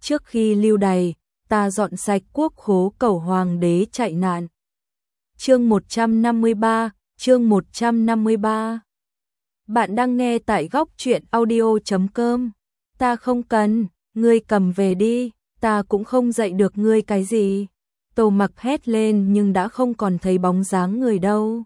trước khi lưu đày, ta dọn sạch quốc khố cầu hoàng đế chạy nạn. Chương 153, chương 153. Bạn đang nghe tại góc truyện audio.com. Ta không cần, ngươi cầm về đi, ta cũng không dạy được ngươi cái gì. Tô Mặc hét lên nhưng đã không còn thấy bóng dáng người đâu.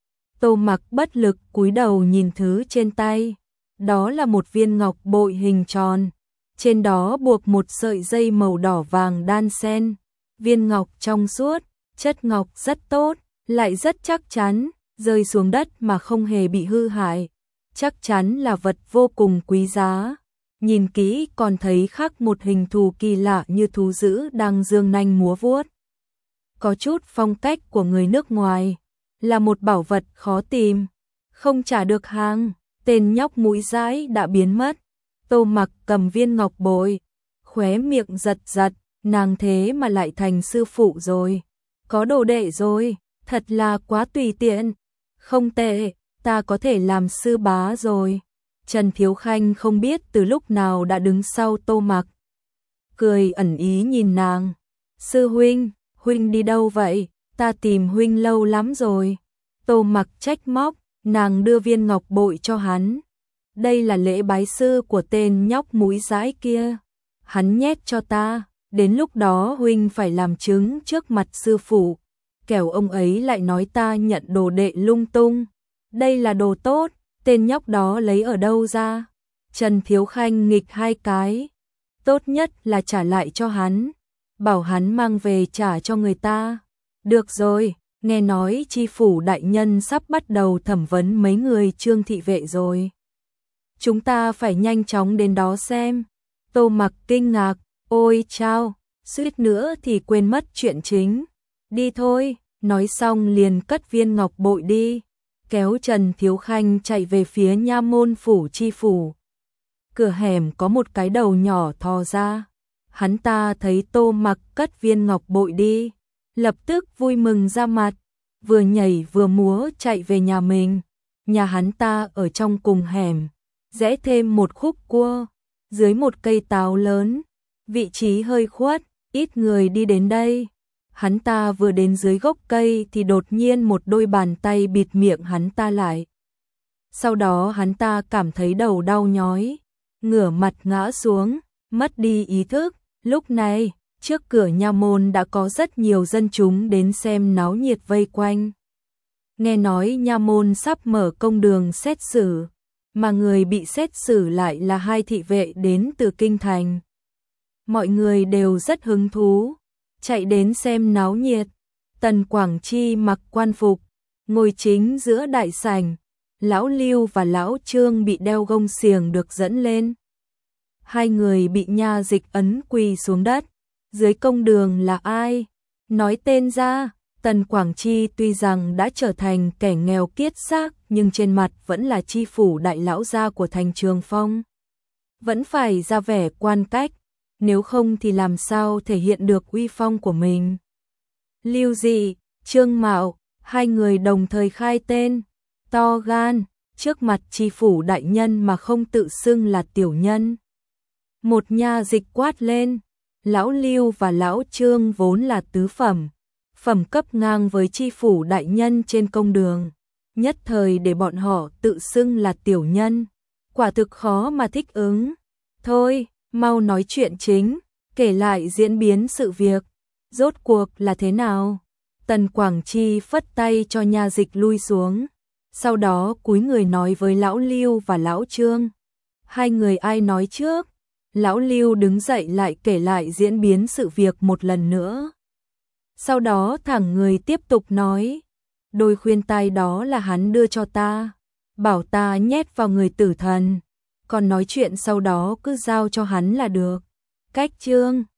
Tô Mặc bất lực cúi đầu nhìn thứ trên tay. Đó là một viên ngọc bội hình tròn. Trên đó buộc một sợi dây màu đỏ vàng đan xen. Viên ngọc trong suốt, chất ngọc rất tốt, lại rất chắc chắn, rơi xuống đất mà không hề bị hư hại. Chắc chắn là vật vô cùng quý giá. Nhìn kỹ còn thấy khắc một hình thù kỳ lạ như thú dữ đang giương nanh múa vuốt. Có chút phong cách của người nước ngoài, là một bảo vật khó tìm, không trả được hàng. Tên nhóc mũi dãi đã biến mất. Tô Mặc cầm viên ngọc bội, khóe miệng giật giật, nàng thế mà lại thành sư phụ rồi, có đồ đệ rồi, thật là quá tùy tiện. Không tệ, ta có thể làm sư bá rồi. Trần Thiếu Khanh không biết từ lúc nào đã đứng sau Tô Mặc, cười ẩn ý nhìn nàng. Sư huynh, huynh đi đâu vậy? Ta tìm huynh lâu lắm rồi. Tô Mặc trách móc, nàng đưa viên ngọc bội cho hắn. Đây là lễ bái sư của tên nhóc mũi dãi kia. Hắn nhét cho ta, đến lúc đó huynh phải làm chứng trước mặt sư phụ. Kẻo ông ấy lại nói ta nhận đồ đệ lung tung. Đây là đồ tốt, tên nhóc đó lấy ở đâu ra? Trần Thiếu Khanh nghịch hai cái. Tốt nhất là trả lại cho hắn, bảo hắn mang về trả cho người ta. Được rồi, nghe nói chi phủ đại nhân sắp bắt đầu thẩm vấn mấy người Trương thị vệ rồi. Chúng ta phải nhanh chóng đến đó xem. Tô Mặc kinh ngạc, ôi chao, suýt nữa thì quên mất chuyện chính. Đi thôi, nói xong liền cất viên ngọc bội đi, kéo Trần Thiếu Khanh chạy về phía nha môn phủ chi phủ. Cửa hẻm có một cái đầu nhỏ thò ra. Hắn ta thấy Tô Mặc cất viên ngọc bội đi, lập tức vui mừng ra mặt, vừa nhảy vừa múa chạy về nhà mình. Nhà hắn ta ở trong cùng hẻm, rẽ thêm một khúc cua, dưới một cây táo lớn, vị trí hơi khuất, ít người đi đến đây. Hắn ta vừa đến dưới gốc cây thì đột nhiên một đôi bàn tay bịt miệng hắn ta lại. Sau đó hắn ta cảm thấy đầu đau nhói, ngửa mặt ngã xuống, mất đi ý thức. Lúc này, trước cửa nha môn đã có rất nhiều dân chúng đến xem náo nhiệt vây quanh. Nghe nói nha môn sắp mở công đường xét xử, mà người bị xét xử lại là hai thị vệ đến từ kinh thành. Mọi người đều rất hứng thú, chạy đến xem náo nhiệt. Tần Quảng Chi mặc quan phục, ngồi chính giữa đại sảnh. Lão Lưu và Lão Trương bị đeo gông xiềng được dẫn lên. Hai người bị nha dịch ấn quỳ xuống đất. Dưới công đường là ai? Nói tên ra. Tần Quảng Chi tuy rằng đã trở thành kẻ nghèo kiết xác, nhưng trên mặt vẫn là chi phủ đại lão gia của thành Trường Phong. Vẫn phải ra vẻ quan cách, nếu không thì làm sao thể hiện được uy phong của mình. Lưu Dị, Trương Mạo, hai người đồng thời khai tên. To gan, trước mặt chi phủ đại nhân mà không tự xưng là tiểu nhân. Một nha dịch quát lên. Lão Lưu và Lão Trương vốn là tứ phẩm, phẩm cấp ngang với chi phủ đại nhân trên công đường, nhất thời để bọn họ tự xưng là tiểu nhân, quả thực khó mà thích ứng. Thôi, mau nói chuyện chính, kể lại diễn biến sự việc, rốt cuộc là thế nào? Tần Quảng Chi phất tay cho nha dịch lui xuống, sau đó cúi người nói với Lão Lưu và Lão Trương. Hai người ai nói trước? Lão Lưu đứng dậy lại kể lại diễn biến sự việc một lần nữa. Sau đó thẳng người tiếp tục nói, đôi khuyên tai đó là hắn đưa cho ta, bảo ta nhét vào người tử thần, còn nói chuyện sau đó cứ giao cho hắn là được. Cách Trương